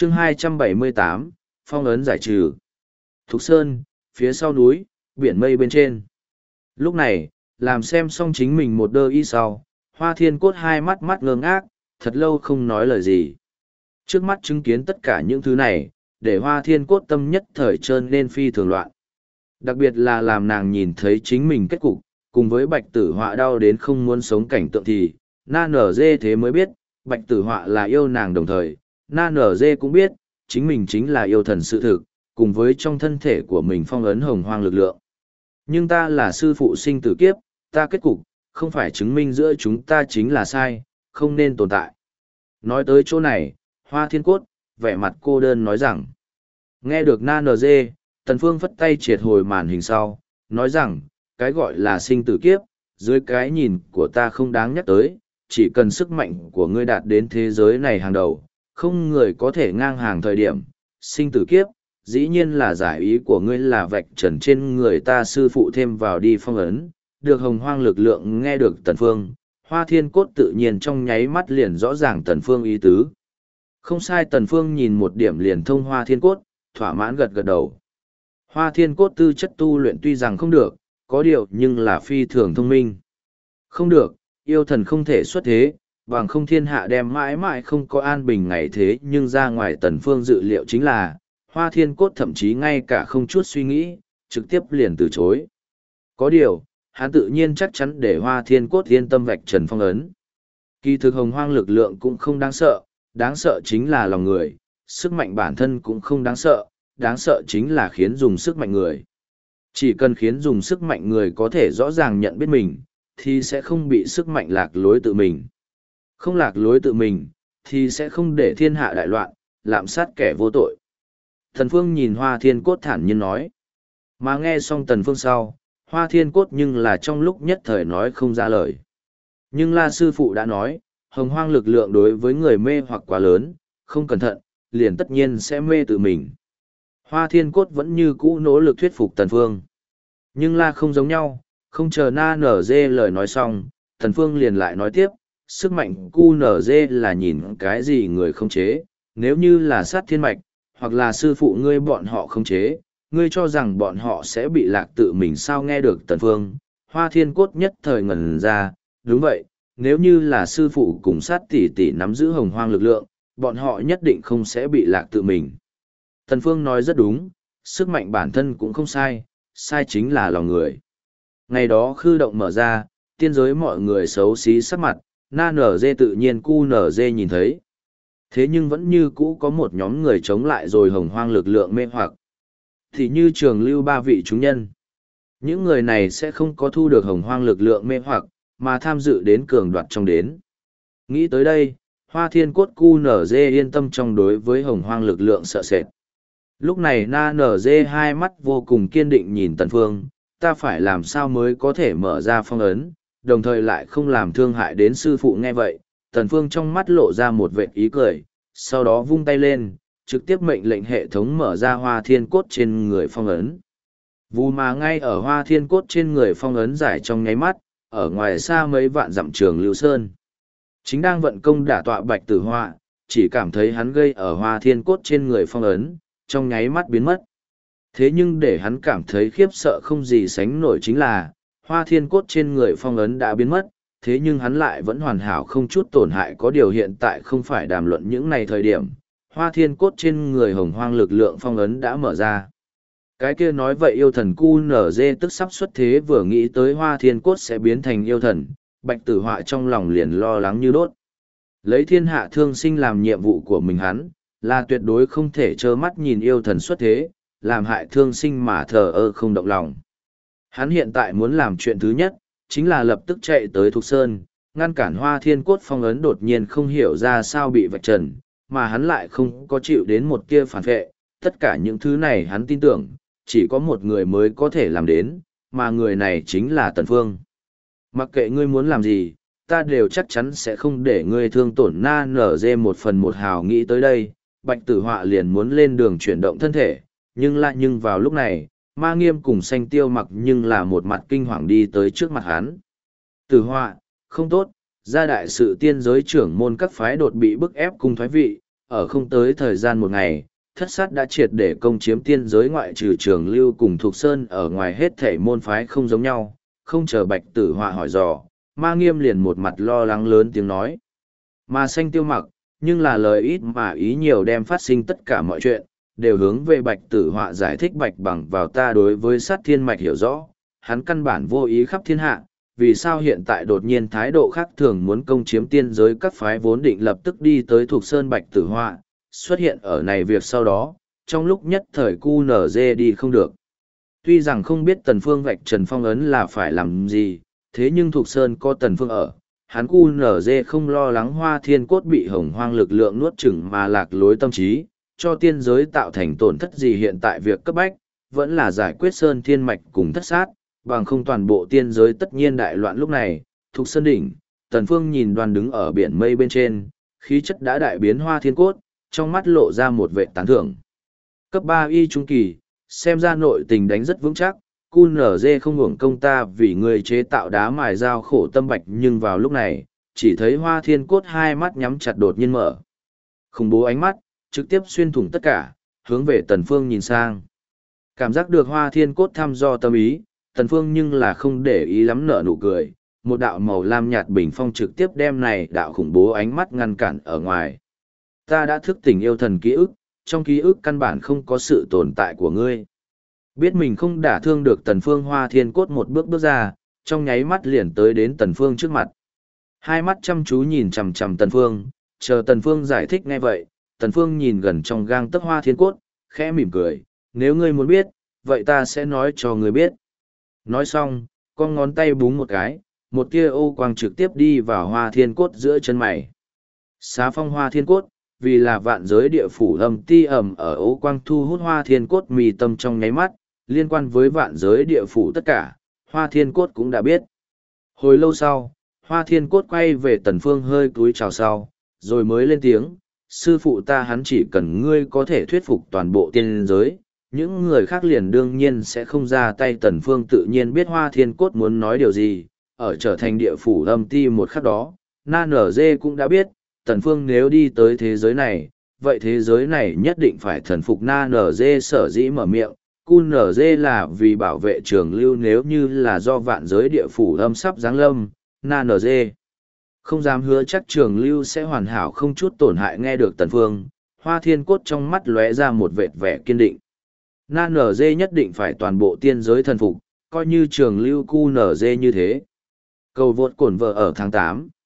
chương 278, phong ấn giải trừ. Thục Sơn, phía sau núi, biển mây bên trên. Lúc này, làm xem xong chính mình một đơ y sau, Hoa Thiên Cốt hai mắt mắt ngơ ngác, thật lâu không nói lời gì. Trước mắt chứng kiến tất cả những thứ này, để Hoa Thiên Cốt tâm nhất thời trơn nên phi thường loạn. Đặc biệt là làm nàng nhìn thấy chính mình kết cục, cùng với Bạch Tử Họa đau đến không muốn sống cảnh tượng thì, Na Nở Dê thế mới biết, Bạch Tử Họa là yêu nàng đồng thời, Na Nở Dê cũng biết, chính mình chính là yêu thần sự thực, cùng với trong thân thể của mình phong ấn hồng hoang lực lượng. Nhưng ta là sư phụ sinh tử kiếp, ta kết cục, không phải chứng minh giữa chúng ta chính là sai, không nên tồn tại. Nói tới chỗ này, Hoa Thiên Cốt, vẻ mặt cô đơn nói rằng, nghe được Na NG, Tần Phương phất tay triệt hồi màn hình sau, nói rằng, cái gọi là sinh tử kiếp, dưới cái nhìn của ta không đáng nhắc tới, chỉ cần sức mạnh của ngươi đạt đến thế giới này hàng đầu, không người có thể ngang hàng thời điểm, sinh tử kiếp, dĩ nhiên là giải ý của ngươi là vạch trần trên người ta sư phụ thêm vào đi phong ấn, được hồng hoang lực lượng nghe được Tần Phương, Hoa Thiên Cốt tự nhiên trong nháy mắt liền rõ ràng Tần Phương ý tứ. Không sai, Tần Phương nhìn một điểm liền thông Hoa Thiên Cốt, thỏa mãn gật gật đầu. Hoa Thiên Cốt tư chất tu luyện tuy rằng không được, có điều nhưng là phi thường thông minh. Không được, yêu thần không thể xuất thế, bằng không thiên hạ đem mãi mãi không có an bình ngày thế, nhưng ra ngoài Tần Phương dự liệu chính là, Hoa Thiên Cốt thậm chí ngay cả không chút suy nghĩ, trực tiếp liền từ chối. Có điều, hắn tự nhiên chắc chắn để Hoa Thiên Cốt yên tâm vạch trần phong ấn. Kỳ thực hồng hoang lực lượng cũng không đáng sợ chính là lòng người, sức mạnh bản thân cũng không đáng sợ chính là khiến dùng sức mạnh người. Chỉ cần khiến dùng sức mạnh người có thể rõ ràng nhận biết mình, thì sẽ không bị sức mạnh lạc lối tự mình. Không lạc lối tự mình, thì sẽ không để thiên hạ đại loạn, lạm sát kẻ vô tội. Tần Phương nhìn Hoa Thiên Cốt thản nhiên nói. Mà nghe xong Tần Phương sau, Hoa Thiên Cốt nhưng là trong lúc nhất thời nói không ra lời. Nhưng La Sư Phụ đã nói, hồng hoang lực lượng đối với người mê hoặc quá lớn, không cẩn thận, liền tất nhiên sẽ mê tự mình. Hoa Thiên Cốt vẫn như cũ nỗ lực thuyết phục Tần Phương. Nhưng La không giống nhau, không chờ Na Nở Dê lời nói xong, Tần Phương liền lại nói tiếp, sức mạnh cu Nở Dê là nhìn cái gì người không chế, nếu như là sát thiên mạch, hoặc là sư phụ ngươi bọn họ không chế, ngươi cho rằng bọn họ sẽ bị lạc tự mình sao. Nghe được Tần Phương, Hoa Thiên Cốt nhất thời ngẩn ra, đúng vậy, nếu như là sư phụ cùng sát tỷ tỷ nắm giữ hồng hoang lực lượng, bọn họ nhất định không sẽ bị lạc tự mình. Tần Phương nói rất đúng, sức mạnh bản thân cũng không sai, sai chính là lòng người. Ngày đó khư động mở ra, tiên giới mọi người xấu xí sắc mặt, Na Nở Dê tự nhiên cu Nở Dê nhìn thấy. Thế nhưng vẫn như cũ có một nhóm người chống lại rồi hồng hoang lực lượng mê hoặc. Thì như trường lưu ba vị chúng nhân. Những người này sẽ không có thu được hồng hoang lực lượng mê hoặc, mà tham dự đến cường đoạt trong đến. Nghĩ tới đây, Hoa Thiên Cốt cu Nở Dê yên tâm trong đối với hồng hoang lực lượng sợ sệt. Lúc này Na Nở Dê hai mắt vô cùng kiên định nhìn Tần Phương, ta phải làm sao mới có thể mở ra phong ấn, đồng thời lại không làm thương hại đến sư phụ. Nghe vậy, Tần Phương trong mắt lộ ra một vệt ý cười, sau đó vung tay lên, trực tiếp mệnh lệnh hệ thống mở ra Hoa Thiên Cốt trên người phong ấn. Vù mà ngay ở Hoa Thiên Cốt trên người phong ấn giải trong nháy mắt, ở ngoài xa mấy vạn dặm Trường Lưu Sơn. Chính đang vận công đả tọa Bạch Tử Họa, chỉ cảm thấy hắn gây ở Hoa Thiên Cốt trên người phong ấn, trong nháy mắt biến mất. Thế nhưng để hắn cảm thấy khiếp sợ không gì sánh nổi chính là, Hoa Thiên Cốt trên người phong ấn đã biến mất, thế nhưng hắn lại vẫn hoàn hảo không chút tổn hại. Có điều hiện tại không phải đàm luận những này thời điểm, Hoa Thiên Cốt trên người hồng hoang lực lượng phong ấn đã mở ra. Cái kia nói vậy yêu thần cu nở dê tức sắp xuất thế, vừa nghĩ tới Hoa Thiên Cốt sẽ biến thành yêu thần, Bạch Tử Họa trong lòng liền lo lắng như đốt. Lấy thiên hạ thương sinh làm nhiệm vụ của mình, hắn là tuyệt đối không thể trơ mắt nhìn yêu thần xuất thế, làm hại thương sinh mà thờ ơ không động lòng. Hắn hiện tại muốn làm chuyện thứ nhất, chính là lập tức chạy tới Thục Sơn, ngăn cản Hoa Thiên Cốt phong ấn đột nhiên không hiểu ra sao bị vạch trần, mà hắn lại không có chịu đến một tia phản vệ. Tất cả những thứ này hắn tin tưởng, chỉ có một người mới có thể làm đến, mà người này chính là Tần Phương. Mặc kệ ngươi muốn làm gì, ta đều chắc chắn sẽ không để ngươi thương tổn Na Nở Dê một phần một hào. Nghĩ tới đây, Bạch Tử Họa liền muốn lên đường chuyển động thân thể, nhưng vào lúc này, Ma Nghiêm cùng Xanh Tiêu Mặc nhưng là một mặt kinh hoàng đi tới trước mặt hắn. Tử Họa, không tốt, gia đại sự tiên giới trưởng môn các phái đột bị bức ép cung thoái vị, ở không tới thời gian một ngày, thất sát đã triệt để công chiếm tiên giới ngoại trừ Trường Lưu cùng Thục Sơn ở ngoài hết thể môn phái không giống nhau, không chờ Bạch Tử Họa hỏi dò, Ma Nghiêm liền một mặt lo lắng lớn tiếng nói. Mà Xanh Tiêu Mặc, nhưng là lời ít mà ý nhiều đem phát sinh tất cả mọi chuyện, đều hướng về Bạch Tử Họa giải thích Bạch bằng vào ta đối với sát thiên mạch hiểu rõ, hắn căn bản vô ý khắp thiên hạ, vì sao hiện tại đột nhiên thái độ khác thường muốn công chiếm tiên giới các phái vốn định lập tức đi tới Thục Sơn Bạch Tử Họa, xuất hiện ở này việc sau đó, trong lúc nhất thời cu nở dê đi không được. Tuy rằng không biết Tần Phương vạch trần phong ấn là phải làm gì, thế nhưng Thục Sơn có Tần Phương ở, hắn cu nở dê không lo lắng Hoa Thiên Cốt bị hồng hoang lực lượng nuốt chửng mà lạc lối tâm trí, cho tiên giới tạo thành tổn thất gì hiện tại việc cấp bách, vẫn là giải quyết Sơn Thiên Mạch cùng thất sát, bằng không toàn bộ tiên giới tất nhiên đại loạn lúc này. Thục Sơn đỉnh, Tần Phương nhìn Đoan đứng ở biển mây bên trên, khí chất đã đại biến Hoa Thiên Cốt, trong mắt lộ ra một vẻ tán thưởng. Cấp 3 y trung kỳ, xem ra nội tình đánh rất vững chắc, QNZ không hưởng công ta vì người chế tạo đá mài dao khổ tâm bạch, nhưng vào lúc này, chỉ thấy Hoa Thiên Cốt hai mắt nhắm chặt đột nhiên mở. Khủng bố ánh mắt, trực tiếp xuyên thủng tất cả, hướng về Tần Phương nhìn sang. Cảm giác được Hoa Thiên Cốt thăm dò tâm ý, Tần Phương nhưng là không để ý lắm nở nụ cười, một đạo màu lam nhạt bình phong trực tiếp đem này đạo khủng bố ánh mắt ngăn cản ở ngoài. Ta đã thức tỉnh yêu thần ký ức, trong ký ức căn bản không có sự tồn tại của ngươi. Biết mình không đả thương được Tần Phương, Hoa Thiên Cốt một bước bước ra, trong nháy mắt liền tới đến Tần Phương trước mặt. Hai mắt chăm chú nhìn chằm chằm Tần Phương, chờ Tần Phương giải thích nghe vậy, Tần Phương nhìn gần trong gang tấc Hoa Thiên Cốt, khẽ mỉm cười, nếu ngươi muốn biết, vậy ta sẽ nói cho ngươi biết. Nói xong, con ngón tay búng một cái, một tia ô quang trực tiếp đi vào Hoa Thiên Cốt giữa chân mày. Xá phong Hoa Thiên Cốt, vì là vạn giới địa phủ âm ti ẩm ở ô quang thu hút Hoa Thiên Cốt mì tâm trong nháy mắt, liên quan với vạn giới địa phủ tất cả, Hoa Thiên Cốt cũng đã biết. Hồi lâu sau, Hoa Thiên Cốt quay về Tần Phương hơi cúi chào sau, rồi mới lên tiếng, sư phụ ta hắn chỉ cần ngươi có thể thuyết phục toàn bộ tiên giới, những người khác liền đương nhiên sẽ không ra tay. Tần Phương tự nhiên biết Hoa Thiên Cốt muốn nói điều gì, ở trở thành địa phủ âm ti một khắc đó, Na Nở Dê cũng đã biết, Tần Phương nếu đi tới thế giới này, vậy thế giới này nhất định phải thần phục Na Nở Dê. Sở dĩ mở miệng, Cun Nở Dê là vì bảo vệ Trường Lưu, nếu như là do vạn giới địa phủ âm sắp giáng lâm, Na Nở Dê không dám hứa chắc Trường Lưu sẽ hoàn hảo không chút tổn hại. Nghe được Tần Phương, Hoa Thiên Cốt trong mắt lóe ra một vệt vẻ kiên định. Na Nở Dê nhất định phải toàn bộ tiên giới thần phục, coi như Trường Lưu Cu Nở Dê như thế. Cầu vượt cổn vợ ở tháng 8.